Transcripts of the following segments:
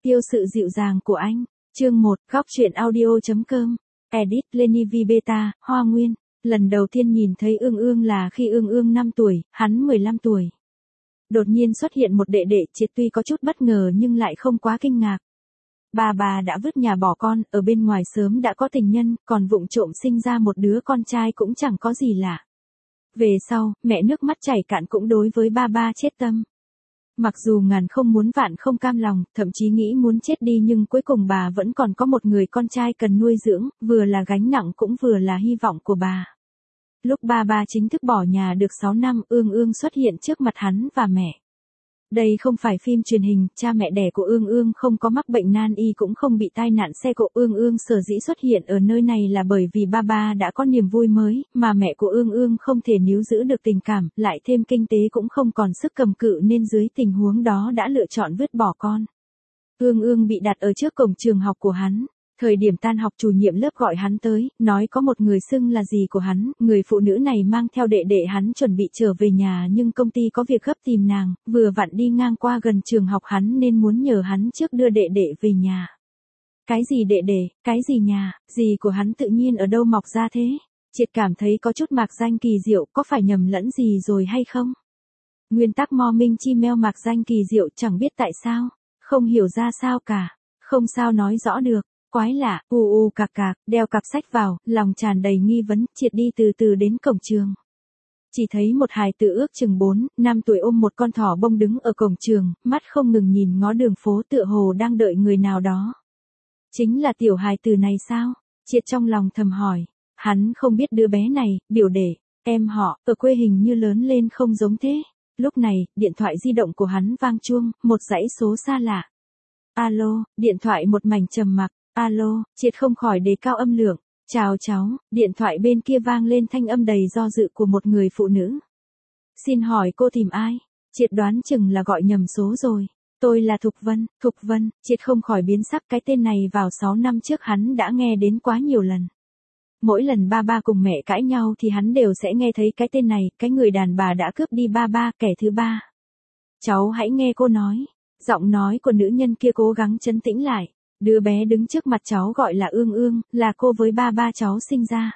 Tiêu sự dịu dàng của anh. Chương 1, góc truyện audio.com. Edit Lenny V Beta, Hoa Nguyên. Lần đầu tiên nhìn thấy Ương Ương là khi Ương Ương 5 tuổi, hắn 15 tuổi. Đột nhiên xuất hiện một đệ đệ, Triệt tuy có chút bất ngờ nhưng lại không quá kinh ngạc. Bà đã vứt nhà bỏ con, ở bên ngoài sớm đã có tình nhân, còn vụng trộm sinh ra một đứa con trai cũng chẳng có gì lạ. Về sau, mẹ nước mắt chảy cạn cũng đối với ba chết tâm. Mặc dù ngàn không muốn vạn không cam lòng, thậm chí nghĩ muốn chết đi nhưng cuối cùng bà vẫn còn có một người con trai cần nuôi dưỡng, vừa là gánh nặng cũng vừa là hy vọng của bà. Lúc ba chính thức bỏ nhà được 6 năm, Ương Ương xuất hiện trước mặt hắn và mẹ. Đây không phải phim truyền hình, cha mẹ đẻ của Ương Ương không có mắc bệnh nan y cũng không bị tai nạn xe cộ. Ương Ương sở dĩ xuất hiện ở nơi này là bởi vì ba đã có niềm vui mới, mà mẹ của Ương Ương không thể níu giữ được tình cảm, lại thêm kinh tế cũng không còn sức cầm cự nên dưới tình huống đó đã lựa chọn vứt bỏ con. Ương Ương bị đặt ở trước cổng trường học của hắn. Thời điểm tan học chủ nhiệm lớp gọi hắn tới, nói có một người xưng là dì của hắn, người phụ nữ này mang theo đệ đệ hắn chuẩn bị trở về nhà nhưng công ty có việc gấp tìm nàng, vừa vặn đi ngang qua gần trường học hắn nên muốn nhờ hắn trước đưa đệ đệ về nhà. Cái gì đệ đệ, cái gì nhà, dì của hắn tự nhiên ở đâu mọc ra thế? Triệt cảm thấy có chút mạc danh kỳ diệu, có phải nhầm lẫn gì rồi hay không? Nguyên tắc mo minh chi meo mạc danh kỳ diệu chẳng biết tại sao, không hiểu ra sao cả, không sao nói rõ được. Quái lạ, cạc cạc, đeo cặp sách vào, lòng tràn đầy nghi vấn, Triệt đi từ từ đến cổng trường. Chỉ thấy một hài tử ước chừng 4, 5 tuổi ôm một con thỏ bông đứng ở cổng trường, mắt không ngừng nhìn ngó đường phố tựa hồ đang đợi người nào đó. Chính là tiểu hài tử này sao? Triệt trong lòng thầm hỏi. Hắn không biết đứa bé này, biểu đệ, em họ, ở quê hình như lớn lên không giống thế. Lúc này, điện thoại di động của hắn vang chuông, một dãy số xa lạ. Alo, điện thoại một mảnh trầm mặc. Alo, Triệt không khỏi đề cao âm lượng. Chào cháu, điện thoại bên kia vang lên thanh âm đầy do dự của một người phụ nữ. Xin hỏi cô tìm ai? Triệt đoán chừng là gọi nhầm số rồi. Tôi là Thục Vân, Triệt không khỏi biến sắc, cái tên này vào 6 năm trước hắn đã nghe đến quá nhiều lần. Mỗi lần ba cùng mẹ cãi nhau thì hắn đều sẽ nghe thấy cái tên này, cái người đàn bà đã cướp đi ba, kẻ thứ ba. Cháu hãy nghe cô nói. Giọng nói của nữ nhân kia cố gắng trấn tĩnh lại. Đứa bé đứng trước mặt cháu gọi là Ương Ương, là cô với ba cháu sinh ra.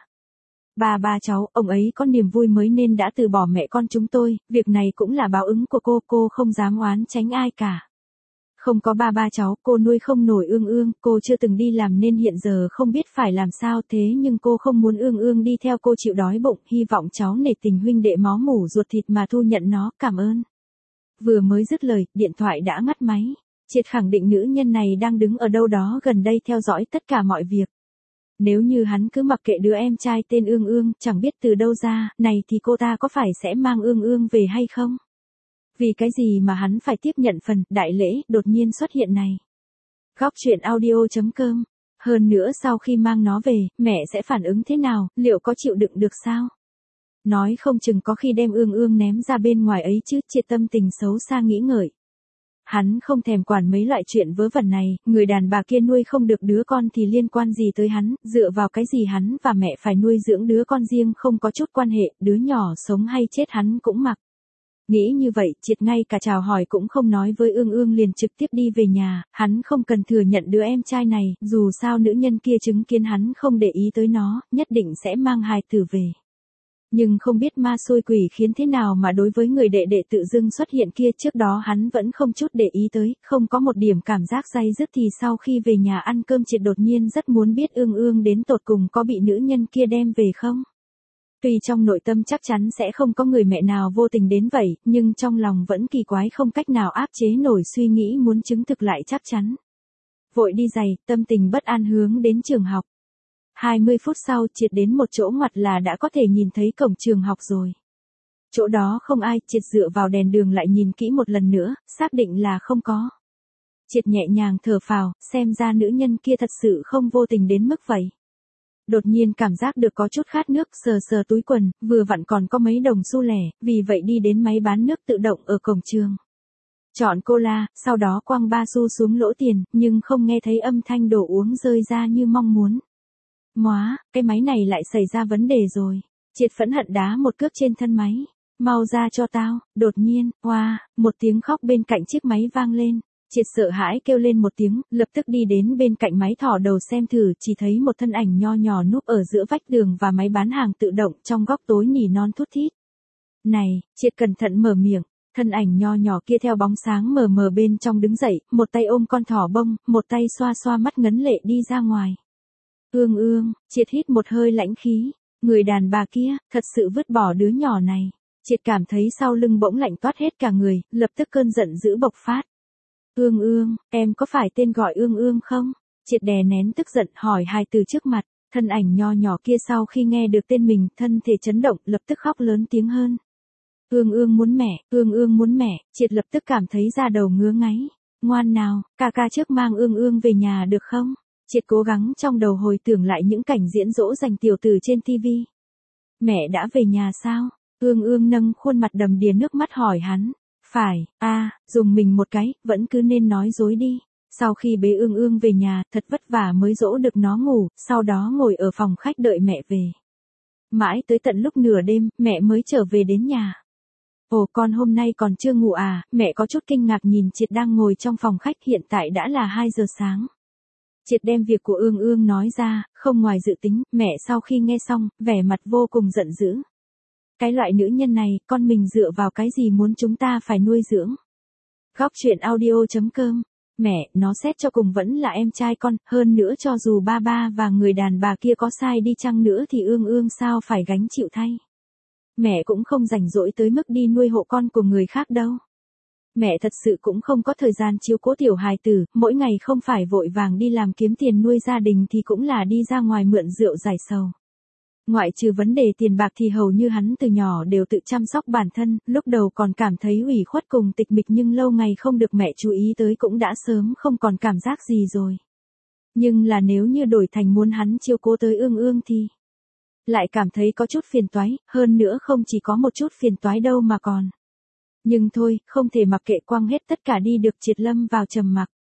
Ba cháu, ông ấy có niềm vui mới nên đã từ bỏ mẹ con chúng tôi, việc này cũng là báo ứng của cô không dám oán tránh ai cả. Không có ba cháu, cô nuôi không nổi Ương Ương, cô chưa từng đi làm nên hiện giờ không biết phải làm sao thế nhưng cô không muốn Ương Ương đi theo cô chịu đói bụng, hy vọng cháu nể tình huynh đệ máu mủ ruột thịt mà thu nhận nó, cảm ơn. Vừa mới dứt lời, điện thoại đã ngắt máy. Triệt khẳng định nữ nhân này đang đứng ở đâu đó gần đây theo dõi tất cả mọi việc. Nếu như hắn cứ mặc kệ đứa em trai tên Ương Ương, chẳng biết từ đâu ra, này thì cô ta có phải sẽ mang Ương Ương về hay không? Vì cái gì mà hắn phải tiếp nhận phần đại lễ đột nhiên xuất hiện này? Góc truyện audio.com. Hơn nữa sau khi mang nó về, mẹ sẽ phản ứng thế nào, liệu có chịu đựng được sao? Nói không chừng có khi đem Ương Ương ném ra bên ngoài ấy chứ. Triệt tâm tình xấu xa nghĩ ngợi. Hắn không thèm quản mấy loại chuyện vớ vẩn này, người đàn bà kia nuôi không được đứa con thì liên quan gì tới hắn, dựa vào cái gì hắn và mẹ phải nuôi dưỡng đứa con riêng không có chút quan hệ, đứa nhỏ sống hay chết hắn cũng mặc. Nghĩ như vậy, Triệt ngay cả chào hỏi cũng không nói với Ương Ương liền trực tiếp đi về nhà, hắn không cần thừa nhận đứa em trai này, dù sao nữ nhân kia chứng kiến hắn không để ý tới nó, nhất định sẽ mang hài tử về. Nhưng không biết ma xui quỷ khiến thế nào mà đối với người đệ đệ tự dưng xuất hiện kia trước đó hắn vẫn không chút để ý tới, không có một điểm cảm giác day dứt thì sau khi về nhà ăn cơm Triệt đột nhiên rất muốn biết Ương Ương đến tột cùng có bị nữ nhân kia đem về không. Tuy trong nội tâm chắc chắn sẽ không có người mẹ nào vô tình đến vậy, nhưng trong lòng vẫn kỳ quái không cách nào áp chế nổi suy nghĩ muốn chứng thực lại chắc chắn. Vội đi giày, tâm tình bất an hướng đến trường học. 20 phút sau Triệt đến một chỗ ngoặt là đã có thể nhìn thấy cổng trường học rồi. Chỗ đó không ai, Triệt dựa vào đèn đường lại nhìn kỹ một lần nữa, xác định là không có. Triệt nhẹ nhàng thở phào, xem ra nữ nhân kia thật sự không vô tình đến mức vậy. Đột nhiên cảm giác được có chút khát nước, sờ túi quần, vừa vặn còn có mấy đồng xu lẻ, vì vậy đi đến máy bán nước tự động ở cổng trường. Chọn cola, sau đó quăng 3 xu xuống lỗ tiền, nhưng không nghe thấy âm thanh đồ uống rơi ra như mong muốn. Móa, cái máy này lại xảy ra vấn đề rồi. Triệt phẫn hận đá một cước trên thân máy. Mau ra cho tao, đột nhiên, một tiếng khóc bên cạnh chiếc máy vang lên. Triệt sợ hãi kêu lên một tiếng, lập tức đi đến bên cạnh máy thò đầu xem thử, chỉ thấy một thân ảnh nho nhỏ núp ở giữa vách tường và máy bán hàng tự động trong góc tối nỉ non thút thít. Này, Triệt cẩn thận mở miệng, thân ảnh nho nhỏ kia theo bóng sáng mờ mờ bên trong đứng dậy, một tay ôm con thỏ bông, một tay xoa xoa mắt ngấn lệ đi ra ngoài. Ương, Triệt hít một hơi lãnh khí, người đàn bà kia, thật sự vứt bỏ đứa nhỏ này. Triệt cảm thấy sau lưng bỗng lạnh toát hết cả người, lập tức cơn giận dữ bộc phát. Ương, em có phải tên gọi Ương không? Triệt đè nén tức giận hỏi hài từ trước mặt, thân ảnh nho nhỏ kia sau khi nghe được tên mình, thân thể chấn động, lập tức khóc lớn tiếng hơn. Ương muốn mẹ, Triệt lập tức cảm thấy da đầu ngứa ngáy. Ngoan nào, ca trước mang Ương về nhà được không? Triệt cố gắng trong đầu hồi tưởng lại những cảnh diễn dỗ dành tiểu tử trên TV. Mẹ đã về nhà sao? Ương nâng khuôn mặt đầm đìa nước mắt hỏi hắn. Phải, dùng mình một cái, vẫn cứ nên nói dối đi. Sau khi bế Ương về nhà, thật vất vả mới dỗ được nó ngủ, sau đó ngồi ở phòng khách đợi mẹ về. Mãi tới tận lúc nửa đêm, mẹ mới trở về đến nhà. Ồ, con hôm nay còn chưa ngủ à? Mẹ có chút kinh ngạc nhìn Triệt đang ngồi trong phòng khách, hiện tại đã là 2 giờ sáng. Triệt đem việc của Ương nói ra, không ngoài dự tính, mẹ sau khi nghe xong, vẻ mặt vô cùng giận dữ. Cái loại nữ nhân này, con mình dựa vào cái gì muốn chúng ta phải nuôi dưỡng? Góc truyện audio.com. Mẹ, nó xét cho cùng vẫn là em trai con, hơn nữa cho dù ba và người đàn bà kia có sai đi chăng nữa thì Ương sao phải gánh chịu thay. Mẹ cũng không rảnh rỗi tới mức đi nuôi hộ con của người khác đâu. Mẹ thật sự cũng không có thời gian chiếu cố tiểu hài tử, mỗi ngày không phải vội vàng đi làm kiếm tiền nuôi gia đình thì cũng là đi ra ngoài mượn rượu giải sầu. Ngoại trừ vấn đề tiền bạc thì hầu như hắn từ nhỏ đều tự chăm sóc bản thân, lúc đầu còn cảm thấy ủy khuất cùng tịch mịch nhưng lâu ngày không được mẹ chú ý tới cũng đã sớm không còn cảm giác gì rồi. Nhưng là nếu như đổi thành muốn hắn chiếu cố tới Ương thì lại cảm thấy có chút phiền toái, hơn nữa không chỉ có một chút phiền toái đâu mà còn. Nhưng thôi, không thể mặc kệ quăng hết tất cả đi được. Triệt lâm vào trầm mặc.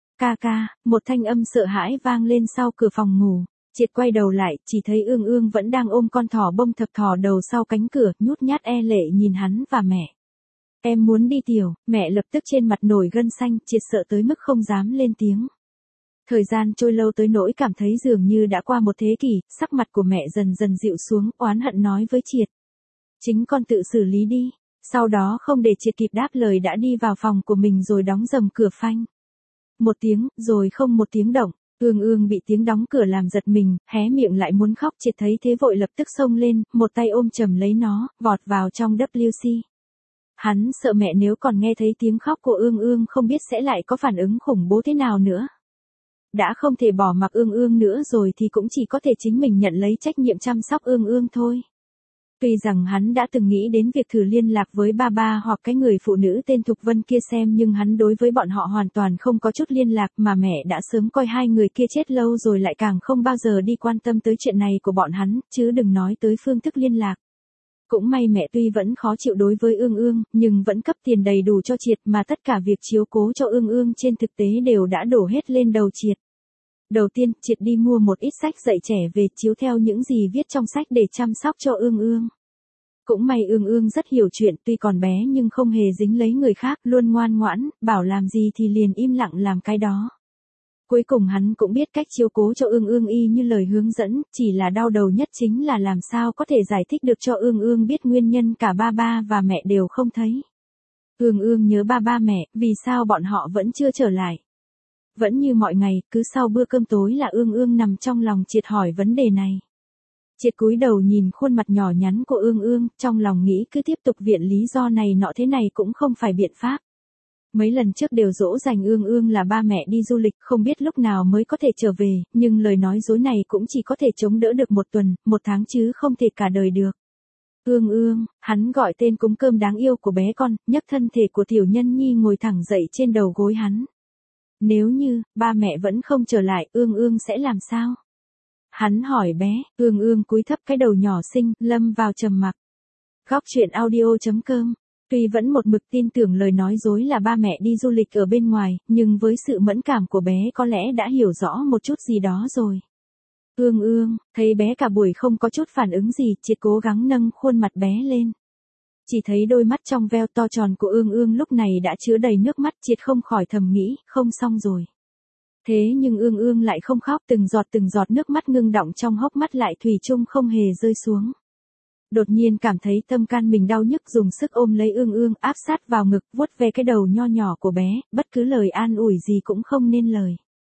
Ca, một thanh âm sợ hãi vang lên sau cửa phòng ngủ. Triệt quay đầu lại, chỉ thấy Ương vẫn đang ôm con thỏ bông thập thò đầu sau cánh cửa, nhút nhát e lệ nhìn hắn và mẹ. Em muốn đi tiểu, mẹ lập tức trên mặt nổi gân xanh, Triệt sợ tới mức không dám lên tiếng. Thời gian trôi lâu tới nỗi cảm thấy dường như đã qua một thế kỷ, sắc mặt của mẹ dần dần dịu xuống, oán hận nói với Triệt. Chính con tự xử lý đi. Sau đó không để Triệt kịp đáp lời đã đi vào phòng của mình rồi đóng dầm cửa phanh. Một tiếng, rồi không một tiếng động. Ương bị tiếng đóng cửa làm giật mình, hé miệng lại muốn khóc. Triệt thấy thế vội lập tức xông lên, một tay ôm chầm lấy nó, vọt vào trong WC. Hắn sợ mẹ nếu còn nghe thấy tiếng khóc của Ương không biết sẽ lại có phản ứng khủng bố thế nào nữa. Đã không thể bỏ mặc Ương nữa rồi thì cũng chỉ có thể chính mình nhận lấy trách nhiệm chăm sóc Ương thôi. Tuy rằng hắn đã từng nghĩ đến việc thử liên lạc với ba hoặc cái người phụ nữ tên Thục Vân kia xem nhưng hắn đối với bọn họ hoàn toàn không có chút liên lạc mà mẹ đã sớm coi hai người kia chết lâu rồi lại càng không bao giờ đi quan tâm tới chuyện này của bọn hắn, chứ đừng nói tới phương thức liên lạc. Cũng may mẹ tuy vẫn khó chịu đối với Ương, nhưng vẫn cấp tiền đầy đủ cho Triệt mà tất cả việc chiếu cố cho Ương trên thực tế đều đã đổ hết lên đầu Triệt. Đầu tiên, Triệt đi mua một ít sách dạy trẻ về chiếu theo những gì viết trong sách để chăm sóc cho Ương. Cũng may Ương rất hiểu chuyện, tuy còn bé nhưng không hề dính lấy người khác, luôn ngoan ngoãn, bảo làm gì thì liền im lặng làm cái đó. Cuối cùng hắn cũng biết cách chiếu cố cho Ương y như lời hướng dẫn, chỉ là đau đầu nhất chính là làm sao có thể giải thích được cho Ương biết nguyên nhân cả ba và mẹ đều không thấy. Ương nhớ ba mẹ, vì sao bọn họ vẫn chưa trở lại. Vẫn như mọi ngày, cứ sau bữa cơm tối là Ương nằm trong lòng Triệt hỏi vấn đề này. Triệt cúi đầu nhìn khuôn mặt nhỏ nhắn của Ương, trong lòng nghĩ cứ tiếp tục viện lý do này nọ thế này cũng không phải biện pháp. Mấy lần trước đều dỗ dành Ương là ba mẹ đi du lịch không biết lúc nào mới có thể trở về, nhưng lời nói dối này cũng chỉ có thể chống đỡ được 1 tuần, 1 tháng chứ không thể cả đời được. Ương, hắn gọi tên cúng cơm đáng yêu của bé con, nhấc thân thể của tiểu nhân nhi ngồi thẳng dậy trên đầu gối hắn. Nếu như, ba mẹ vẫn không trở lại, Ương sẽ làm sao? Hắn hỏi bé, Ương cúi thấp cái đầu nhỏ xinh, lâm vào trầm mặc. Góc truyện audio.com. Tuy vẫn một mực tin tưởng lời nói dối là ba mẹ đi du lịch ở bên ngoài, nhưng với sự mẫn cảm của bé có lẽ đã hiểu rõ một chút gì đó rồi. Ương, thấy bé cả buổi không có chút phản ứng gì, Triệt cố gắng nâng khuôn mặt bé lên. Chỉ thấy đôi mắt trong veo to tròn của Ương Ương lúc này đã chứa đầy nước mắt, Triệt không khỏi thầm nghĩ, không xong rồi. Thế nhưng Ương Ương lại không khóc, từng giọt nước mắt ngưng đọng trong hốc mắt lại thủy chung không hề rơi xuống. Đột nhiên cảm thấy tâm can mình đau nhức, dùng sức ôm lấy Ương Ương, áp sát vào ngực, vuốt ve cái đầu nho nhỏ của bé, bất cứ lời an ủi gì cũng không nên lời.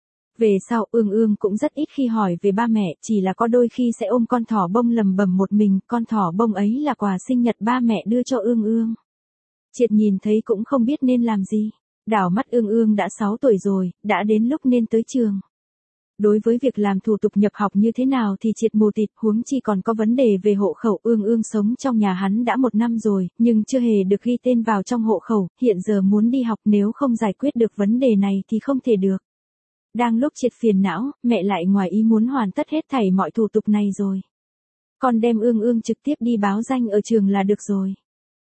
Về sau Ương Ương cũng rất ít khi hỏi về ba mẹ, chỉ là có đôi khi sẽ ôm con thỏ bông lầm bầm một mình, con thỏ bông ấy là quà sinh nhật ba mẹ đưa cho Ương Ương. Triệt nhìn thấy cũng không biết nên làm gì. Đảo mắt Ương Ương đã 6 tuổi rồi, đã đến lúc nên tới trường. Đối với việc làm thủ tục nhập học như thế nào thì Triệt mù tịt, huống chi còn có vấn đề về hộ khẩu. Ương Ương sống trong nhà hắn đã 1 năm rồi, nhưng chưa hề được ghi tên vào trong hộ khẩu, hiện giờ muốn đi học nếu không giải quyết được vấn đề này thì không thể được. Đang lúc Triệt phiền não, mẹ lại ngoài ý muốn hoàn tất hết thảy mọi thủ tục này rồi. Con đem Ương Ương trực tiếp đi báo danh ở trường là được rồi.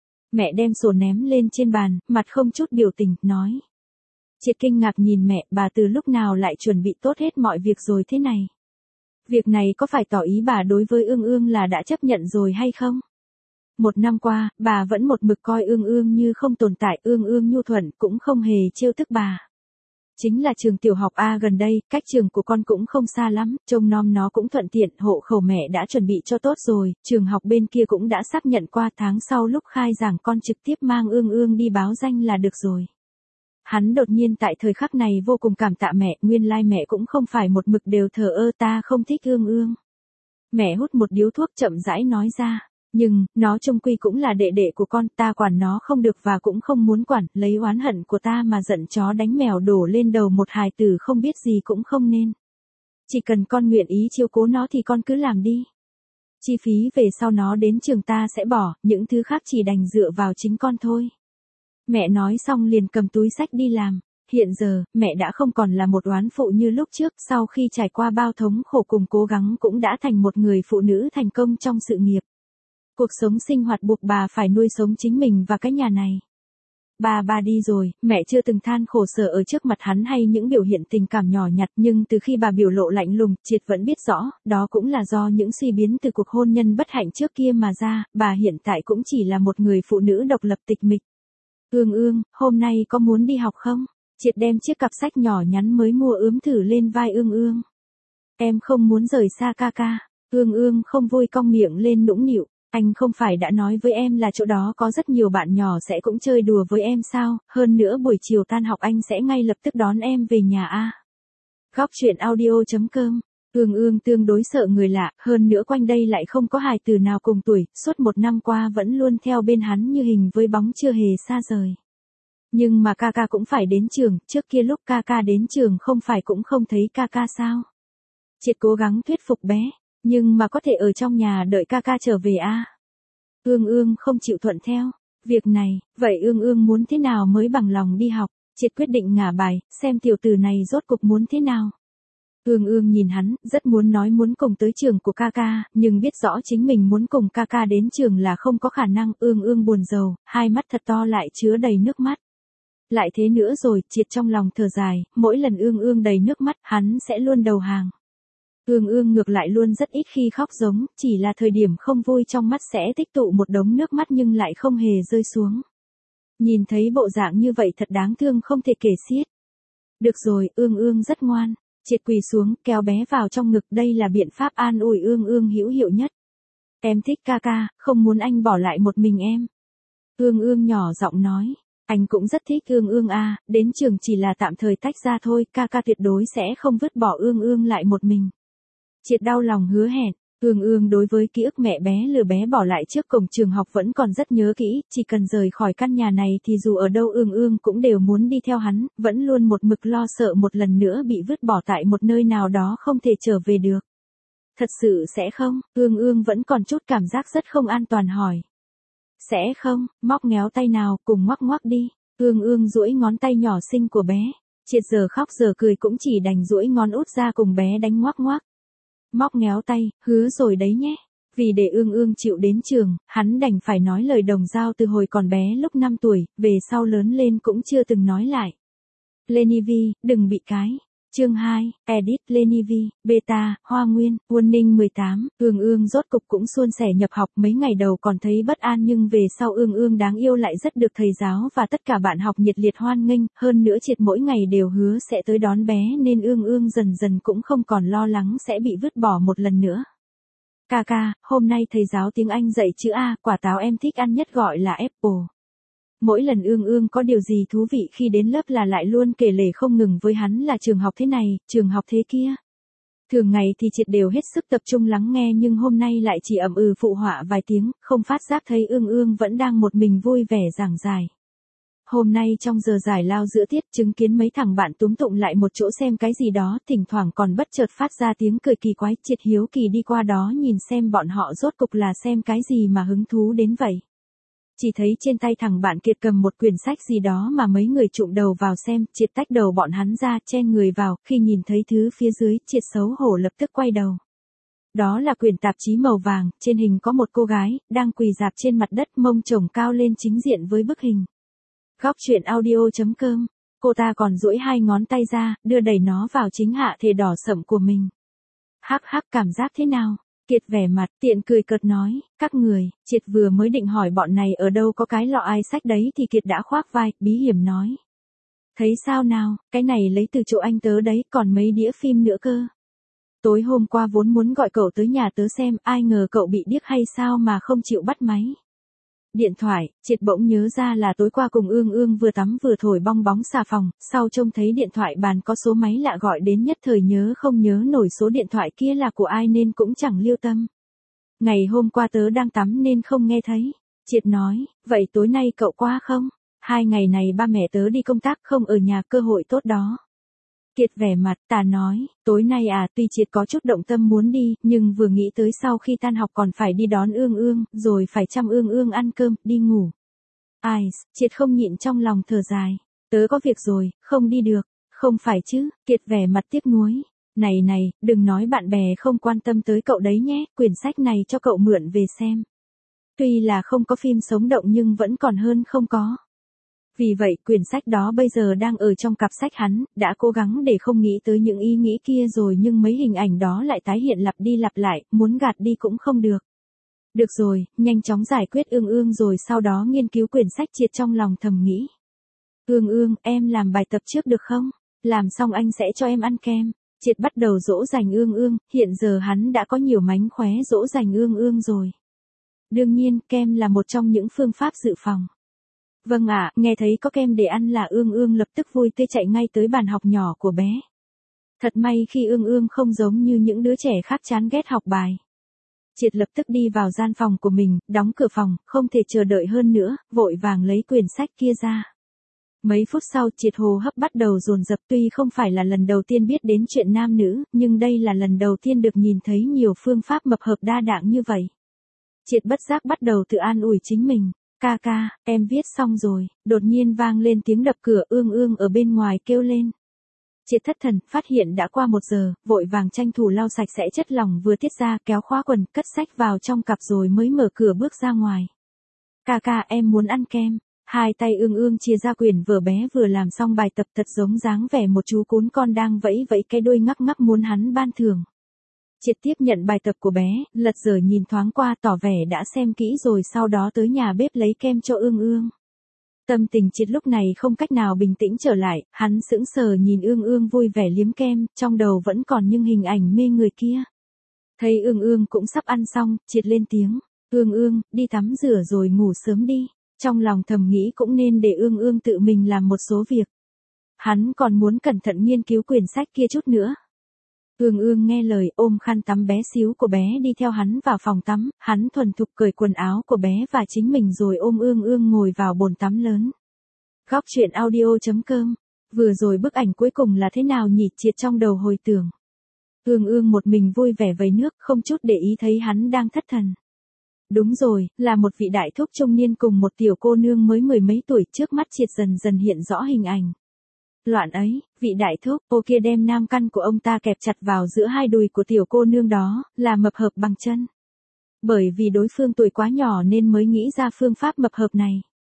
Mẹ đem sổ ném lên trên bàn, mặt không chút biểu tình, nói. Triệt kinh ngạc nhìn mẹ, bà từ lúc nào lại chuẩn bị tốt hết mọi việc rồi thế này? Việc này có phải tỏ ý bà đối với Ương Ương là đã chấp nhận rồi hay không? 1 năm qua, bà vẫn một mực coi Ương Ương như không tồn tại, Ương Ương nhu thuận cũng không hề trêu tức bà. Chính là trường tiểu học A gần đây, cách trường của con cũng không xa lắm, trông nom nó cũng thuận tiện, hộ khẩu mẹ đã chuẩn bị cho tốt rồi, trường học bên kia cũng đã xác nhận qua, tháng sau lúc khai giảng con trực tiếp mang Ương Ương đi báo danh là được rồi. Hắn đột nhiên tại thời khắc này vô cùng cảm tạ mẹ, nguyên lai mẹ cũng không phải một mực đều thờ ơ, ta không thích Ương Ương. Mẹ hút một điếu thuốc chậm rãi nói ra. Nhưng, nó chung quy cũng là đệ đệ của con, ta quản nó không được và cũng không muốn quản, lấy oán hận của ta mà giận chó đánh mèo đổ lên đầu một hài tử không biết gì cũng không nên. Chỉ cần con nguyện ý chiếu cố nó thì con cứ làm đi. Chi phí về sau nó đến trường ta sẽ bỏ, những thứ khác chỉ đành dựa vào chính con thôi. Mẹ nói xong liền cầm túi xách đi làm. Hiện giờ, mẹ đã không còn là một oán phụ như lúc trước, sau khi trải qua bao thống khổ cùng cố gắng cũng đã thành một người phụ nữ thành công trong sự nghiệp. Cuộc sống sinh hoạt buộc bà phải nuôi sống chính mình và cái nhà này. Bà đi rồi, mẹ chưa từng than khổ sở ở trước mặt hắn hay những biểu hiện tình cảm nhỏ nhặt, nhưng từ khi bà biểu lộ lạnh lùng, Triệt vẫn biết rõ, đó cũng là do những suy biến từ cuộc hôn nhân bất hạnh trước kia mà ra, bà hiện tại cũng chỉ là một người phụ nữ độc lập tịch mịch. Ương Ương, hôm nay có muốn đi học không? Triệt đem chiếc cặp sách nhỏ nhắn mới mua ướm thử lên vai Ương Ương. Em không muốn rời xa ca ca. Ương Ương không vui cong miệng lên nũng nịu. Anh không phải đã nói với em là chỗ đó có rất nhiều bạn nhỏ sẽ cũng chơi đùa với em sao, hơn nữa buổi chiều tan học anh sẽ ngay lập tức đón em về nhà a. Góc truyện audio.com. Ương Ương tương đối sợ người lạ, hơn nữa quanh đây lại không có hài tử nào cùng tuổi, suốt 1 năm qua vẫn luôn theo bên hắn như hình với bóng chưa hề xa rời. Nhưng mà ca ca cũng phải đến trường, trước kia lúc ca ca đến trường không phải cũng không thấy ca ca sao. Triệt cố gắng thuyết phục bé. Nhưng mà có thể ở trong nhà đợi ca ca trở về a. Ương Ương không chịu thuận theo. Việc này, vậy Ương Ương muốn thế nào mới bằng lòng đi học? Triệt quyết định ngả bài, xem tiểu tử này rốt cuộc muốn thế nào. Ương Ương nhìn hắn, rất muốn nói muốn cùng tới trường của ca ca, nhưng biết rõ chính mình muốn cùng ca ca đến trường là không có khả năng. Ương Ương buồn rầu, hai mắt thật to lại chứa đầy nước mắt. Lại thế nữa rồi, Triệt trong lòng thở dài, mỗi lần Ương Ương đầy nước mắt, hắn sẽ luôn đầu hàng. Ương Ương ngược lại luôn rất ít khi khóc giống, chỉ là thời điểm không vui trong mắt sẽ tích tụ một đống nước mắt nhưng lại không hề rơi xuống. Nhìn thấy bộ dạng như vậy thật đáng thương không thể kể xiết. Được rồi, Ương Ương rất ngoan. Triệt quỳ xuống, kéo bé vào trong ngực, đây là biện pháp an ủi Ương Ương hữu hiệu nhất. Em thích ca ca, không muốn anh bỏ lại một mình em. Ương Ương nhỏ giọng nói. Anh cũng rất thích Ương Ương a, đến trường chỉ là tạm thời tách ra thôi, ca ca tuyệt đối sẽ không vứt bỏ Ương Ương lại một mình. Triệt đau lòng hứa hẹn, Ương Ương đối với ký ức mẹ bé lừa bé bỏ lại trước cổng trường học vẫn còn rất nhớ kỹ, chỉ cần rời khỏi căn nhà này thì dù ở đâu Ương Ương cũng đều muốn đi theo hắn, vẫn luôn một mực lo sợ một lần nữa bị vứt bỏ tại một nơi nào đó không thể trở về được. Thật sự sẽ không? Ương Ương vẫn còn chút cảm giác rất không an toàn hỏi. Sẽ không, móc ngéo tay nào, cùng ngoắc ngoắc đi. Ương Ương duỗi ngón tay nhỏ xinh của bé. Triệt giờ khóc giờ cười cũng chỉ đành duỗi ngón út ra cùng bé đánh ngoắc ngoắc. Móc ngéo tay, hứa rồi đấy nhé. Vì để Ương Ương chịu đến trường, hắn đành phải nói lời đồng dao từ hồi còn bé lúc 5 tuổi, về sau lớn lên cũng chưa từng nói lại. Lenny Vi, đừng bị cái. Chương 2, edit Lenivi, beta, Hoa Nguyên, Warning 18, Ương rốt cục cũng suôn sẻ nhập học, mấy ngày đầu còn thấy bất an nhưng về sau Ương đáng yêu lại rất được thầy giáo và tất cả bạn học nhiệt liệt hoan nghênh, hơn nữa Triệt mỗi ngày đều hứa sẽ tới đón bé nên Ương dần dần cũng không còn lo lắng sẽ bị vứt bỏ một lần nữa. Ca, hôm nay thầy giáo tiếng Anh dạy chữ A, quả táo em thích ăn nhất gọi là apple. Mỗi lần Ương có điều gì thú vị khi đến lớp là lại luôn kể lể không ngừng với hắn là trường học thế này, trường học thế kia. Thường ngày thì Triệt đều hết sức tập trung lắng nghe nhưng hôm nay lại chỉ ậm ừ phụ họa vài tiếng, không phát giác thấy Ương vẫn đang một mình vui vẻ giảng giải. Hôm nay trong giờ giải lao giữa tiết chứng kiến mấy thằng bạn túm tụm lại một chỗ xem cái gì đó, thỉnh thoảng còn bất chợt phát ra tiếng cười kỳ quái, Triệt hiếu kỳ đi qua đó nhìn xem bọn họ rốt cục là xem cái gì mà hứng thú đến vậy. Chỉ thấy trên tay thằng bạn Kiệt cầm một quyển sách gì đó mà mấy người trụm đầu vào xem, Triệt tách đầu bọn hắn ra, chen người vào, khi nhìn thấy thứ phía dưới, Triệt xấu hổ lập tức quay đầu. Đó là quyển tạp chí màu vàng, trên hình có một cô gái, đang quỳ rạp trên mặt đất mông chồng cao lên chính diện với bức hình. Góc truyện audio.com, cô ta còn duỗi hai ngón tay ra, đưa đẩy nó vào chính hạ thể đỏ sậm của mình. Hắc cảm giác thế nào? Kiệt vẻ mặt, tiện cười cợt nói, các người, Triệt vừa mới định hỏi bọn này ở đâu có cái lọ ai sách đấy thì Kiệt đã khoác vai, bí hiểm nói. Thấy sao nào, cái này lấy từ chỗ anh tớ đấy, còn mấy đĩa phim nữa cơ. Tối hôm qua vốn muốn gọi cậu tới nhà tớ xem, ai ngờ cậu bị điếc hay sao mà không chịu bắt máy. Điện thoại, Triệt bỗng nhớ ra là tối qua cùng Ương vừa tắm vừa thổi bong bóng xà phòng, sau trông thấy điện thoại bàn có số máy lạ gọi đến nhất thời nhớ không nhớ nổi số điện thoại kia là của ai nên cũng chẳng lưu tâm. Ngày hôm qua tớ đang tắm nên không nghe thấy. Triệt nói, vậy tối nay cậu qua không? 2 ngày này ba mẹ tớ đi công tác không ở nhà, cơ hội tốt đó. Kiệt vẻ mặt, ta nói, tối nay à, tuy Triệt có chút động tâm muốn đi, nhưng vừa nghĩ tới sau khi tan học còn phải đi đón Ương, rồi phải chăm Ương ăn cơm, đi ngủ. Ai, Triệt không nhịn trong lòng thở dài. Tớ có việc rồi, không đi được. Không phải chứ, Kiệt vẻ mặt tiếc nuối. Này, đừng nói bạn bè không quan tâm tới cậu đấy nhé, quyển sách này cho cậu mượn về xem. Tuy là không có phim sống động nhưng vẫn còn hơn không có. Vì vậy quyển sách đó bây giờ đang ở trong cặp sách hắn, đã cố gắng để không nghĩ tới những ý nghĩ kia rồi nhưng mấy hình ảnh đó lại tái hiện lặp đi lặp lại, muốn gạt đi cũng không được. Được rồi, nhanh chóng giải quyết Ương rồi sau đó nghiên cứu quyển sách. Triệt trong lòng thầm nghĩ. Ương, em làm bài tập trước được không? Làm xong anh sẽ cho em ăn kem. Triệt bắt đầu dỗ dành Ương, hiện giờ hắn đã có nhiều mánh khóe dỗ dành Ương rồi. Đương nhiên, kem là một trong những phương pháp dự phòng. Vâng ạ, nghe thấy có kem để ăn là Ương lập tức vui tươi chạy ngay tới bàn học nhỏ của bé. Thật may khi Ương không giống như những đứa trẻ khác chán ghét học bài. Triệt lập tức đi vào gian phòng của mình, đóng cửa phòng, không thể chờ đợi hơn nữa, vội vàng lấy quyển sách kia ra. Mấy phút sau Triệt hô hấp bắt đầu dồn dập, tuy không phải là lần đầu tiên biết đến chuyện nam nữ, nhưng đây là lần đầu tiên được nhìn thấy nhiều phương pháp mập hợp đa dạng như vậy. Triệt bất giác bắt đầu tự an ủi chính mình. Ca, em viết xong rồi, đột nhiên vang lên tiếng đập cửa, Ương ở bên ngoài kêu lên. Triệt thất thần, phát hiện đã qua 1 giờ, vội vàng tranh thủ lau sạch sẽ chất lỏng vừa tiết ra, kéo khóa quần, cất sách vào trong cặp rồi mới mở cửa bước ra ngoài. Ca, em muốn ăn kem. Hai tay Ương chia ra quyển vở, bé vừa làm xong bài tập thật giống dáng vẻ một chú cún con đang vẫy cái đuôi ngắc muốn hắn ban thưởng. Triệt tiếp nhận bài tập của bé, lật dở nhìn thoáng qua tỏ vẻ đã xem kỹ rồi sau đó tới nhà bếp lấy kem cho Ương. Tâm tình Triệt lúc này không cách nào bình tĩnh trở lại, hắn sững sờ nhìn Ương vui vẻ liếm kem, trong đầu vẫn còn những hình ảnh mê người kia. Thấy Ương cũng sắp ăn xong, Triệt lên tiếng, Ương, đi tắm rửa rồi ngủ sớm đi. Trong lòng thầm nghĩ cũng nên để Ương tự mình làm một số việc. Hắn còn muốn cẩn thận nghiên cứu quyển sách kia chút nữa. Ương nghe lời ôm khăn tắm bé xíu của bé đi theo hắn vào phòng tắm, hắn thuần thục cởi quần áo của bé và chính mình rồi ôm Ương ngồi vào bồn tắm lớn. Góc truyện audio.com, vừa rồi bức ảnh cuối cùng là thế nào nhỉ? Triệt trong đầu hồi tưởng. Ương một mình vui vẻ vẩy nước, không chút để ý thấy hắn đang thất thần. Đúng rồi, là một vị đại thúc trung niên cùng một tiểu cô nương mới 10 mấy tuổi, trước mắt Triệt dần hiện rõ hình ảnh. Loạn ấy, vị đại thúc, ô kia đem nam căn của ông ta kẹp chặt vào giữa hai đùi của tiểu cô nương đó, là mập hợp bằng chân. Bởi vì đối phương tuổi quá nhỏ nên mới nghĩ ra phương pháp mập hợp này.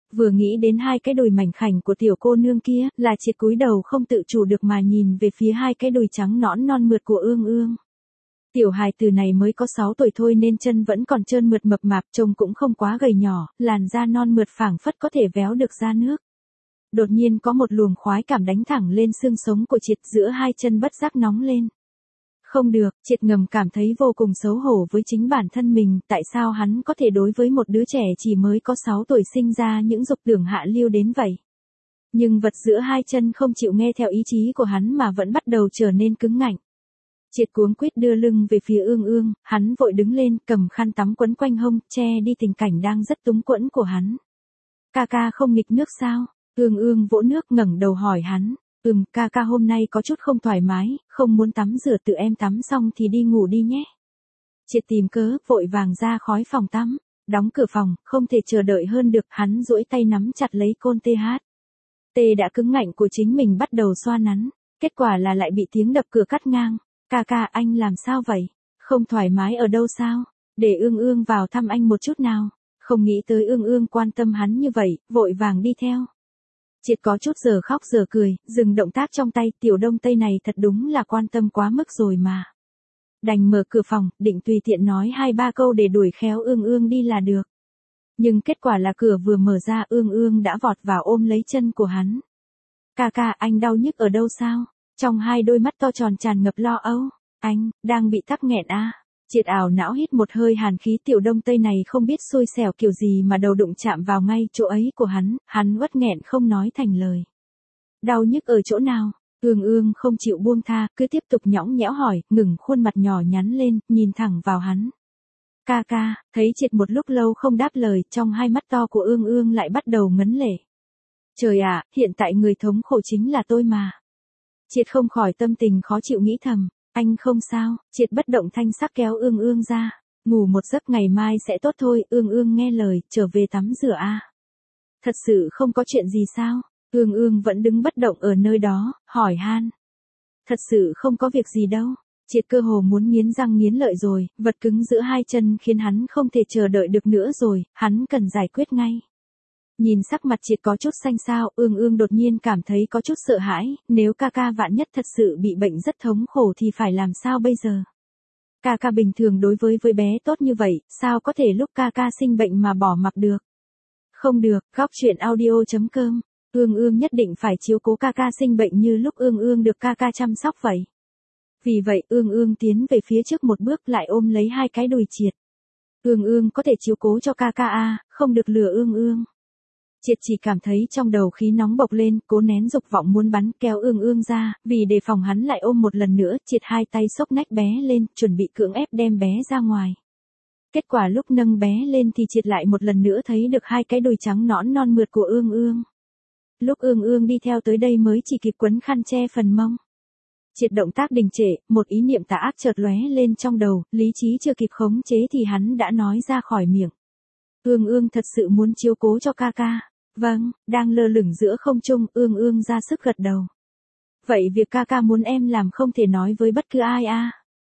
Vừa nghĩ đến hai cái đùi mảnh khảnh của tiểu cô nương kia, là Triệt cúi đầu không tự chủ được mà nhìn về phía hai cái đùi trắng nõn non mượt của ương ương. Tiểu hài từ này mới có 6 tuổi thôi nên chân vẫn còn trơn mượt mập mạp, trông cũng không quá gầy nhỏ, làn da non mượt phảng phất có thể véo được ra nước. Đột nhiên có một luồng khoái cảm đánh thẳng lên xương sống của Triệt, giữa hai chân bất giác nóng lên. Không được, Triệt ngầm cảm thấy vô cùng xấu hổ với chính bản thân mình, tại sao hắn có thể đối với một đứa trẻ chỉ mới có 6 tuổi sinh ra những dục tưởng hạ lưu đến vậy. Nhưng vật giữa hai chân không chịu nghe theo ý chí của hắn mà vẫn bắt đầu trở nên cứng ngạnh. Triệt cuống quýt đưa lưng về phía ương ương, hắn vội đứng lên cầm khăn tắm quấn quanh hông, che đi tình cảnh đang rất túng quẫn của hắn. Ca ca không nghịch nước sao? Ương ương vỗ nước ngẩng đầu hỏi hắn. Ca ca hôm nay có chút không thoải mái, không muốn tắm rửa, tự em tắm xong thì đi ngủ đi nhé. Triệt tìm cớ, vội vàng ra khói phòng tắm, đóng cửa phòng, không thể chờ đợi hơn được, hắn duỗi tay nắm chặt lấy côn TH. Tê đã cứng ngạnh của chính mình bắt đầu xoa nắn, kết quả là lại bị tiếng đập cửa cắt ngang. Ca ca, anh làm sao vậy? Không thoải mái ở đâu sao? Để ương ương vào thăm anh một chút nào. Không nghĩ tới ương ương quan tâm hắn như vậy, vội vàng đi theo. Triệt có chút giờ khóc giờ cười, dừng động tác trong tay, tiểu đông tây này thật đúng là quan tâm quá mức rồi mà. Đành mở cửa phòng, định tùy tiện nói 2-3 câu để đuổi khéo ương ương đi là được. Nhưng kết quả là cửa vừa mở ra, ương ương đã vọt vào ôm lấy chân của hắn. Ca ca, anh đau nhức ở đâu sao? Trong hai đôi mắt to tròn tràn ngập lo âu. Anh, đang bị tắc nghẹn à? Triệt ảo não hít một hơi hàn khí, tiểu đông tây này không biết xui xẻo kiểu gì mà đầu đụng chạm vào ngay chỗ ấy của hắn uất nghẹn không nói thành lời. Đau nhức ở chỗ nào? Ương ương không chịu buông tha, cứ tiếp tục nhõng nhẽo hỏi, ngừng khuôn mặt nhỏ nhắn lên, nhìn thẳng vào hắn. Ca ca, thấy Triệt một lúc lâu không đáp lời, trong hai mắt to của ương ương lại bắt đầu ngấn lệ. Trời ạ, hiện tại người thống khổ chính là tôi mà. Triệt không khỏi tâm tình khó chịu nghĩ thầm, anh không sao. Triệt bất động thanh sắc kéo ương ương ra, ngủ một giấc ngày mai sẽ tốt thôi. Ương ương nghe lời, trở về tắm rửa a. Thật sự không có chuyện gì sao? Ương ương vẫn đứng bất động ở nơi đó, hỏi han. Thật sự không có việc gì đâu. Triệt cơ hồ muốn nghiến răng nghiến lợi rồi, vật cứng giữa hai chân khiến hắn không thể chờ đợi được nữa rồi, hắn cần giải quyết ngay. Nhìn sắc mặt Triệt có chút xanh xao, ương ương đột nhiên cảm thấy có chút sợ hãi, nếu ca ca vạn nhất thật sự bị bệnh rất thống khổ thì phải làm sao bây giờ? Ca ca bình thường đối với bé tốt như vậy, sao có thể lúc ca ca sinh bệnh mà bỏ mặc được? Không được, góc truyện audio.com, ương ương nhất định phải chiếu cố ca ca sinh bệnh như lúc ương ương được ca ca chăm sóc vậy. Vì vậy ương ương tiến về phía trước một bước lại ôm lấy hai cái đùi Triệt. Ương ương có thể chiếu cố cho ca ca à, không được lừa ương ương. Triệt chỉ cảm thấy trong đầu khí nóng bộc lên, cố nén dục vọng muốn bắn, kéo ương ương ra, vì đề phòng hắn lại ôm một lần nữa, Triệt hai tay xốc nách bé lên, chuẩn bị cưỡng ép đem bé ra ngoài. Kết quả lúc nâng bé lên thì Triệt lại một lần nữa thấy được hai cái đùi trắng nõn non mượt của ương ương. Lúc ương ương đi theo tới đây mới chỉ kịp quấn khăn che phần mông. Triệt động tác đình trệ, một ý niệm tà ác chợt lóe lên trong đầu, lý trí chưa kịp khống chế thì hắn đã nói ra khỏi miệng. Ương ương thật sự muốn chiếu cố cho ca ca. Vâng, đang lơ lửng giữa không trung, ương ương ra sức gật đầu. Vậy việc ca ca muốn em làm không thể nói với bất cứ ai à?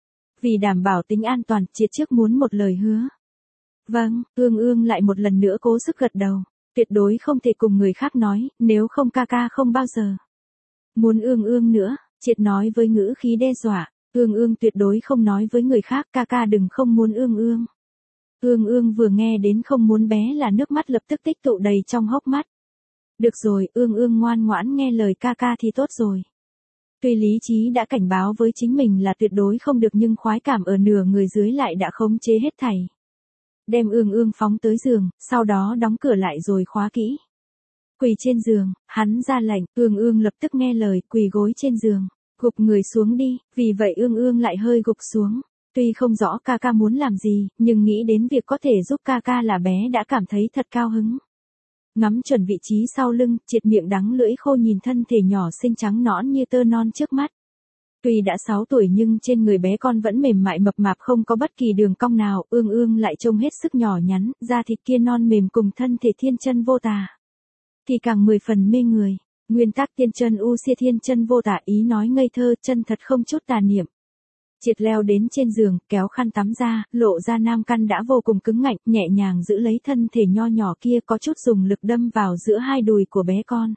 Vì đảm bảo tính an toàn, Triệt trước muốn một lời hứa. Vâng, ương ương lại một lần nữa cố sức gật đầu. Tuyệt đối không thể cùng người khác nói, nếu không ca ca không bao giờ. Muốn ương ương nữa, Triệt nói với ngữ khí đe dọa. Ương ương tuyệt đối không nói với người khác, ca ca đừng không muốn ương ương. Ương ương vừa nghe đến không muốn bé là nước mắt lập tức tích tụ đầy trong hốc mắt. Được rồi, ương ương ngoan ngoãn nghe lời ca ca thì tốt rồi. Tuy lý trí đã cảnh báo với chính mình là tuyệt đối không được nhưng khoái cảm ở nửa người dưới lại đã khống chế hết thảy. Đem ương ương phóng tới giường, sau đó đóng cửa lại rồi khóa kỹ. Quỳ trên giường, hắn ra lệnh, ương ương lập tức nghe lời quỳ gối trên giường, gục người xuống đi, vì vậy ương ương lại hơi gục xuống. Tuy không rõ ca ca muốn làm gì, nhưng nghĩ đến việc có thể giúp ca ca là bé đã cảm thấy thật cao hứng. Ngắm chuẩn vị trí sau lưng, Triệt miệng đắng lưỡi khô nhìn thân thể nhỏ xinh trắng nõn như tơ non trước mắt. Tuy đã 6 tuổi nhưng trên người bé con vẫn mềm mại mập mạp không có bất kỳ đường cong nào, ương ương lại trông hết sức nhỏ nhắn, da thịt kia non mềm cùng thân thể thiên chân vô tà. Thì càng 10 phần mê người, nguyên tắc tiên chân u xia thiên chân vô tà ý nói ngây thơ chân thật không chút tà niệm. Triệt leo đến trên giường, kéo khăn tắm ra, lộ ra nam căn đã vô cùng cứng ngạnh, nhẹ nhàng giữ lấy thân thể nho nhỏ kia, có chút dùng lực đâm vào giữa hai đùi của bé con.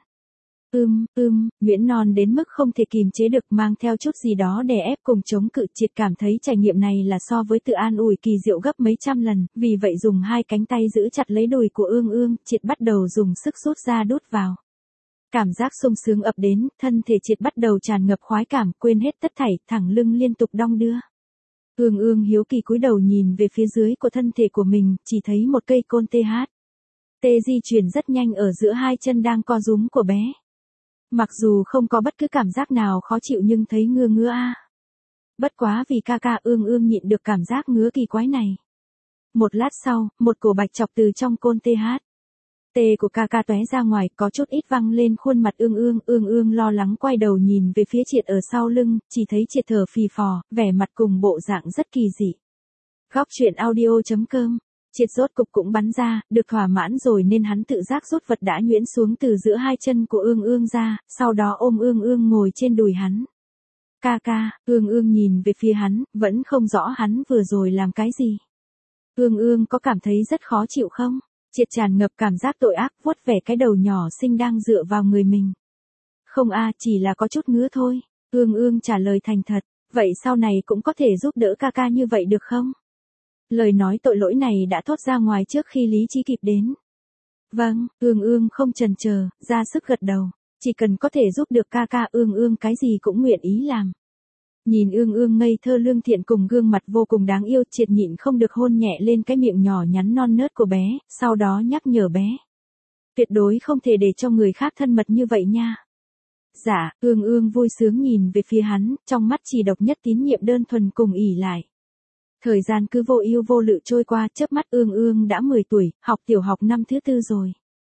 Nguyễn non đến mức không thể kìm chế được, mang theo chút gì đó đè ép cùng chống cự. Triệt cảm thấy trải nghiệm này là so với tự an ủi kỳ diệu gấp mấy trăm lần, vì vậy dùng hai cánh tay giữ chặt lấy đùi của ương ương, Triệt bắt đầu dùng sức rút ra đút vào. Cảm giác sung sướng ập đến, thân thể Triệt bắt đầu tràn ngập khoái cảm, quên hết tất thảy, thẳng lưng liên tục đong đưa. Ương ương hiếu kỳ cúi đầu nhìn về phía dưới của thân thể của mình, chỉ thấy một cây côn THT di chuyển rất nhanh ở giữa hai chân đang co rúm của bé. Mặc dù không có bất cứ cảm giác nào khó chịu nhưng thấy ngứa a. Bất quá vì ca ương ương nhịn được cảm giác ngứa kỳ quái này. Một lát sau, một cổ bạch chọc từ trong côn THT của ca tóe ra ngoài, có chút ít văng lên khuôn mặt ương ương lo lắng quay đầu nhìn về phía Triệt ở sau lưng, chỉ thấy Triệt thở phì phò, vẻ mặt cùng bộ dạng rất kỳ dị. Góc truyện audio.com. Triệt rốt cục cũng bắn ra, được thỏa mãn rồi nên hắn tự giác rút vật đã nhuyễn xuống từ giữa hai chân của ương ương ra, sau đó ôm ương ương ngồi trên đùi hắn. Ương ương nhìn về phía hắn, vẫn không rõ hắn vừa rồi làm cái gì. Ương ương có cảm thấy rất khó chịu không? Triệt tràn ngập cảm giác tội ác, vuốt vẻ cái đầu nhỏ xinh đang dựa vào người mình. Không a, chỉ là có chút ngứa thôi. Ương ương trả lời thành thật, vậy sau này cũng có thể giúp đỡ ca như vậy được không? Lời nói tội lỗi này đã thốt ra ngoài trước khi lý trí kịp đến. Vâng, ương ương không chần chờ, ra sức gật đầu. Chỉ cần có thể giúp được ca ương ương cái gì cũng nguyện ý làm. Nhìn ương ương ngây thơ lương thiện cùng gương mặt vô cùng đáng yêu, Triệt nhịn không được hôn nhẹ lên cái miệng nhỏ nhắn non nớt của bé, sau đó nhắc nhở bé. Tuyệt đối không thể để cho người khác thân mật như vậy nha. Dạ, ương ương vui sướng nhìn về phía hắn, trong mắt chỉ độc nhất tín nhiệm đơn thuần cùng ỷ lại. Thời gian cứ vô ưu vô lự trôi qua, chớp mắt ương ương đã 10 tuổi, học tiểu học năm thứ 4 rồi.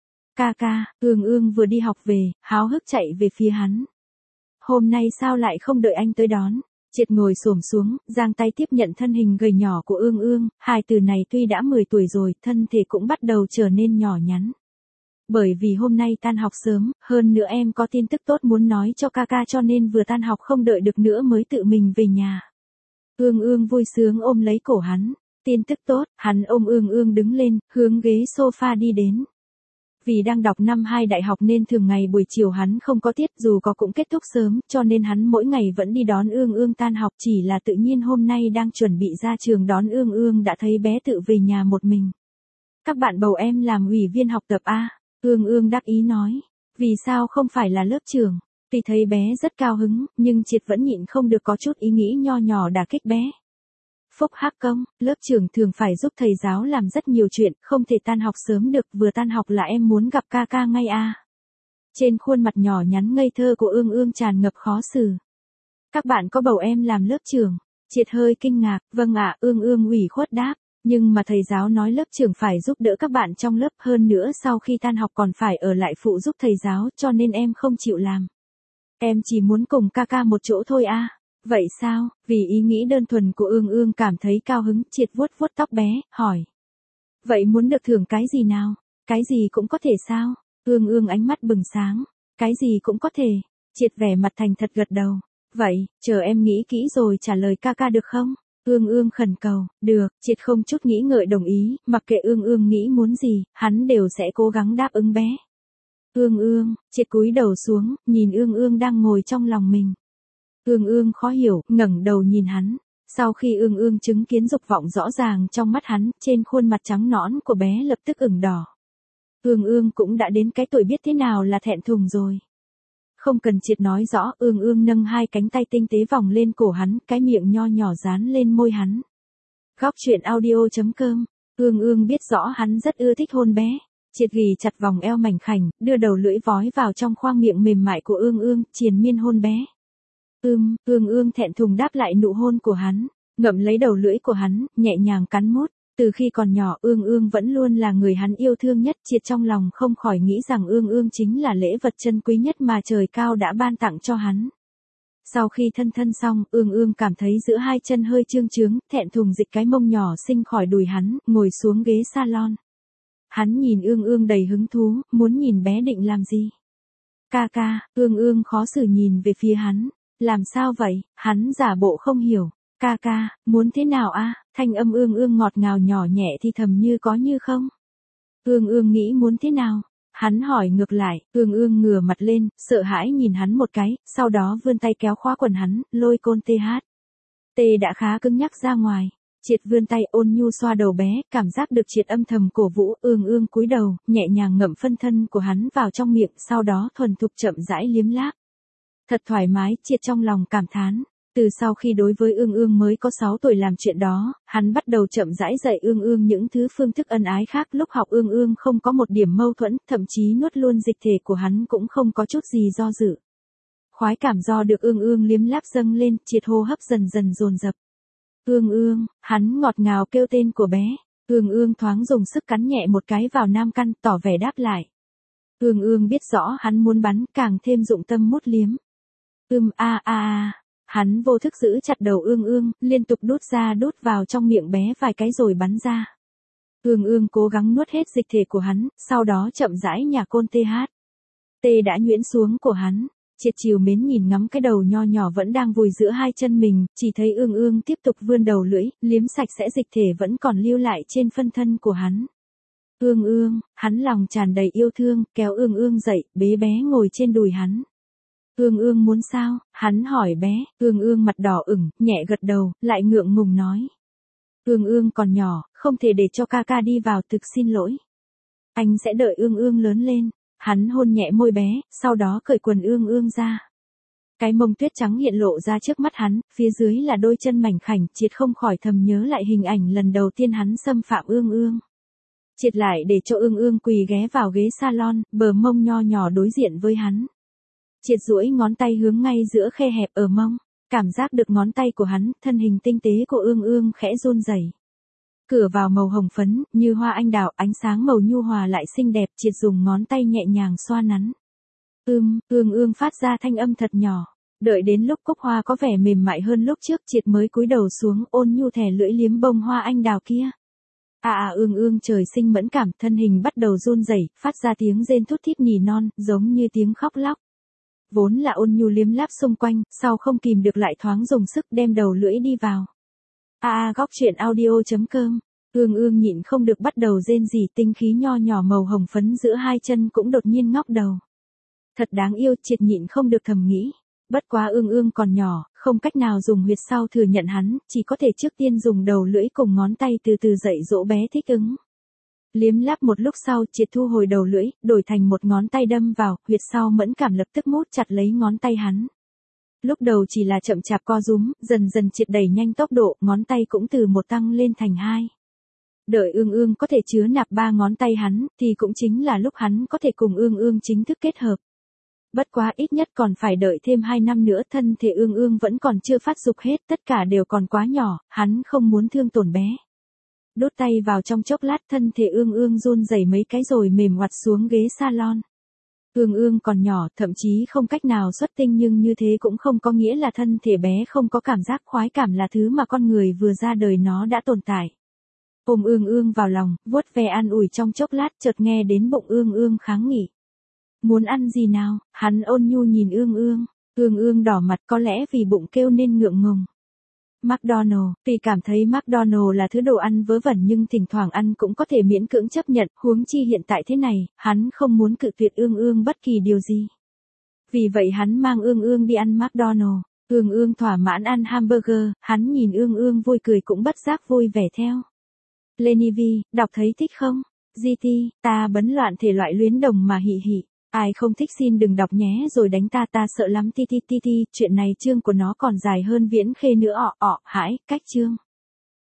Ương ương vừa đi học về, háo hức chạy về phía hắn. Hôm nay sao lại không đợi anh tới đón? Triệt ngồi xổm xuống, giang tay tiếp nhận thân hình gầy nhỏ của ương ương, hai từ này tuy đã 10 tuổi rồi, thân thể cũng bắt đầu trở nên nhỏ nhắn. Bởi vì hôm nay tan học sớm, hơn nữa em có tin tức tốt muốn nói cho ca cho nên vừa tan học không đợi được nữa mới tự mình về nhà. Ương ương vui sướng ôm lấy cổ hắn. Tin tức tốt, hắn ôm ương ương đứng lên, hướng ghế sofa đi đến. Vì đang đọc năm 2 đại học nên thường ngày buổi chiều hắn không có tiết, dù có cũng kết thúc sớm, cho nên hắn mỗi ngày vẫn đi đón ương ương tan học, chỉ là tự nhiên hôm nay đang chuẩn bị ra trường đón ương ương đã thấy bé tự về nhà một mình. Các bạn bầu em làm ủy viên học tập a? Ương ương đắc ý nói. Vì sao không phải là lớp trưởng? Tuy thấy bé rất cao hứng, nhưng Triệt vẫn nhịn không được có chút ý nghĩ nho nhỏ đả kích bé. Phúc hắc công, lớp trưởng thường phải giúp thầy giáo làm rất nhiều chuyện, không thể tan học sớm được, vừa tan học là em muốn gặp ca ngay a. Trên khuôn mặt nhỏ nhắn ngây thơ của ương ương tràn ngập khó xử. Các bạn có bầu em làm lớp trưởng? Triệt hơi kinh ngạc, vâng ạ, ương ương ủy khuất đáp. Nhưng mà thầy giáo nói lớp trưởng phải giúp đỡ các bạn trong lớp, hơn nữa sau khi tan học còn phải ở lại phụ giúp thầy giáo, cho nên em không chịu làm. Em chỉ muốn cùng ca một chỗ thôi a. Vậy sao? Vì ý nghĩ đơn thuần của ương ương cảm thấy cao hứng, Triệt vuốt tóc bé, hỏi. Vậy muốn được thưởng cái gì nào? Cái gì cũng có thể sao? Ương ương ánh mắt bừng sáng. Cái gì cũng có thể. Triệt vẻ mặt thành thật gật đầu. Vậy, chờ em nghĩ kỹ rồi trả lời ca được không? Ương ương khẩn cầu. Được, Triệt không chút nghĩ ngợi đồng ý, mặc kệ ương ương nghĩ muốn gì, hắn đều sẽ cố gắng đáp ứng bé. Ương ương, Triệt cúi đầu xuống, nhìn ương ương đang ngồi trong lòng mình. Ương ương khó hiểu, ngẩng đầu nhìn hắn. Sau khi ương ương chứng kiến dục vọng rõ ràng trong mắt hắn, trên khuôn mặt trắng nõn của bé lập tức ửng đỏ. Ương ương cũng đã đến cái tuổi biết thế nào là thẹn thùng rồi. Không cần Triệt nói rõ, ương ương nâng hai cánh tay tinh tế vòng lên cổ hắn, cái miệng nho nhỏ dán lên môi hắn. Góc truyện audio.com. Ương ương biết rõ hắn rất ưa thích hôn bé. Triệt ghì chặt vòng eo mảnh khảnh, đưa đầu lưỡi vói vào trong khoang miệng mềm mại của ương ương, triền miên hôn bé. Ương ương thẹn thùng đáp lại nụ hôn của hắn, ngậm lấy đầu lưỡi của hắn, nhẹ nhàng cắn mút. Từ khi còn nhỏ ương ương vẫn luôn là người hắn yêu thương nhất, Triệt trong lòng không khỏi nghĩ rằng ương ương chính là lễ vật chân quý nhất mà trời cao đã ban tặng cho hắn. Sau khi thân xong, ương ương cảm thấy giữa hai chân hơi trương trướng, thẹn thùng dịch cái mông nhỏ xinh khỏi đùi hắn, ngồi xuống ghế salon. Hắn nhìn ương ương đầy hứng thú, muốn nhìn bé định làm gì. Ương ương khó xử nhìn về phía hắn. Làm sao vậy? Hắn giả bộ không hiểu. Ca ca, muốn thế nào a? Thanh âm ương ương ngọt ngào nhỏ nhẹ thì thầm như có như không. Ương ương nghĩ muốn thế nào? Hắn hỏi ngược lại, ương ương ngửa mặt lên, sợ hãi nhìn hắn một cái, sau đó vươn tay kéo khóa quần hắn, lôi côn TH. Tê đã khá cứng nhắc ra ngoài. Triệt vươn tay ôn nhu xoa đầu bé, cảm giác được Triệt âm thầm cổ vũ, ương ương cúi đầu, nhẹ nhàng ngậm phân thân của hắn vào trong miệng, sau đó thuần thục chậm rãi liếm láp. Thật thoải mái, Triệt trong lòng cảm thán. Từ sau khi đối với ương ương mới có 6 tuổi làm chuyện đó, hắn bắt đầu chậm rãi dạy ương ương những thứ phương thức ân ái khác. Lúc học ương ương không có một điểm mâu thuẫn, thậm chí nuốt luôn dịch thể của hắn cũng không có chút gì do dự. Khoái cảm do được ương ương liếm láp dâng lên, Triệt hô hấp dần dần dồn dập. Ương ương, hắn ngọt ngào kêu tên của bé. Ương ương thoáng dùng sức cắn nhẹ một cái vào nam căn, tỏ vẻ đáp lại. Ương ương biết rõ hắn muốn bắn, càng thêm dụng tâm mút liếm. Hắn vô thức giữ chặt đầu ương ương, liên tục đút vào trong miệng bé vài cái rồi bắn ra. Ương ương cố gắng nuốt hết dịch thể của hắn, sau đó chậm rãi nhả côn TH. Tê đã nhuyễn xuống của hắn. Triệt chiều mến nhìn ngắm cái đầu nho nhỏ vẫn đang vùi giữa hai chân mình, chỉ thấy ương ương tiếp tục vươn đầu lưỡi, liếm sạch sẽ dịch thể vẫn còn lưu lại trên phân thân của hắn. Ương ương, hắn lòng tràn đầy yêu thương, kéo ương ương dậy, bế bé ngồi trên đùi hắn. Ương ương muốn sao? Hắn hỏi bé, ương ương mặt đỏ ửng, nhẹ gật đầu, lại ngượng ngùng nói. Ương ương còn nhỏ, không thể để cho ca ca đi vào, thực xin lỗi. Anh sẽ đợi ương ương lớn lên. Hắn hôn nhẹ môi bé, sau đó cởi quần ương ương ra. Cái mông tuyết trắng hiện lộ ra trước mắt hắn, phía dưới là đôi chân mảnh khảnh, Triệt không khỏi thầm nhớ lại hình ảnh lần đầu tiên hắn xâm phạm ương ương. Triệt lại để cho ương ương quỳ ghé vào ghế salon, bờ mông nho nhỏ đối diện với hắn. Triệt duỗi ngón tay hướng ngay giữa khe hẹp ở mông, cảm giác được ngón tay của hắn, thân hình tinh tế của ương ương khẽ run rẩy. Cửa vào màu hồng phấn, như hoa anh đào, ánh sáng màu nhu hòa lại xinh đẹp, Triệt dùng ngón tay nhẹ nhàng xoa nắn. Ương ương phát ra thanh âm thật nhỏ. Đợi đến lúc cúc hoa có vẻ mềm mại hơn lúc trước, Triệt mới cúi đầu xuống, ôn nhu thè lưỡi liếm bông hoa anh đào kia. Ương ương trời sinh mẫn cảm, thân hình bắt đầu run rẩy, phát ra tiếng rên thút thít nỉ non, giống như tiếng khóc lóc. Vốn là ôn nhu liếm láp xung quanh, sau không kìm được lại thoáng dùng sức đem đầu lưỡi đi vào. Góc truyện audio.com. Ương ương nhịn không được bắt đầu rên rỉ, tinh khí nho nhỏ màu hồng phấn giữa hai chân cũng đột nhiên ngóc đầu. Thật đáng yêu, Triệt nhịn không được thầm nghĩ. Bất quá ương ương còn nhỏ, không cách nào dùng huyệt sau thừa nhận hắn, chỉ có thể trước tiên dùng đầu lưỡi cùng ngón tay từ từ dạy dỗ bé thích ứng. Liếm láp một lúc sau, Triệt thu hồi đầu lưỡi, đổi thành một ngón tay đâm vào, huyệt sau mẫn cảm lập tức mút chặt lấy ngón tay hắn. Lúc đầu chỉ là chậm chạp co rúm, dần dần Triệt đẩy nhanh tốc độ, ngón tay cũng từ một tăng lên thành 2. Đợi ương ương có thể chứa nạp 3 ngón tay hắn, thì cũng chính là lúc hắn có thể cùng ương ương chính thức kết hợp. Bất quá ít nhất còn phải đợi thêm 2 năm nữa, thân thể ương ương vẫn còn chưa phát dục hết, tất cả đều còn quá nhỏ, hắn không muốn thương tổn bé. Đút tay vào trong chốc lát, thân thể ương ương run rẩy mấy cái rồi mềm ngoặt xuống ghế salon. Ương ương còn nhỏ, thậm chí không cách nào xuất tinh, nhưng như thế cũng không có nghĩa là thân thể bé không có cảm giác khoái cảm, là thứ mà con người vừa ra đời nó đã tồn tại. Ôm ương ương vào lòng, vuốt ve an ủi trong chốc lát, chợt nghe đến bụng ương ương kháng nghị. Muốn ăn gì nào? Hắn ôn nhu nhìn ương ương. Ương ương đỏ mặt, có lẽ vì bụng kêu nên ngượng ngùng. McDonald, tuy cảm thấy McDonald là thứ đồ ăn vớ vẩn nhưng thỉnh thoảng ăn cũng có thể miễn cưỡng chấp nhận, huống chi hiện tại thế này, hắn không muốn cự tuyệt ương ương bất kỳ điều gì. Vì vậy hắn mang ương ương đi ăn McDonald. Ương ương thỏa mãn ăn hamburger, hắn nhìn ương ương vui cười cũng bất giác vui vẻ theo. Lenny V, đọc thấy thích không? GT, ta bấn loạn thể loại luyến đồng mà hỉ hỉ. Ai không thích xin đừng đọc nhé rồi đánh ta sợ lắm ti, chuyện này chương của nó còn dài hơn Viễn Khê nữa hãi, cách chương.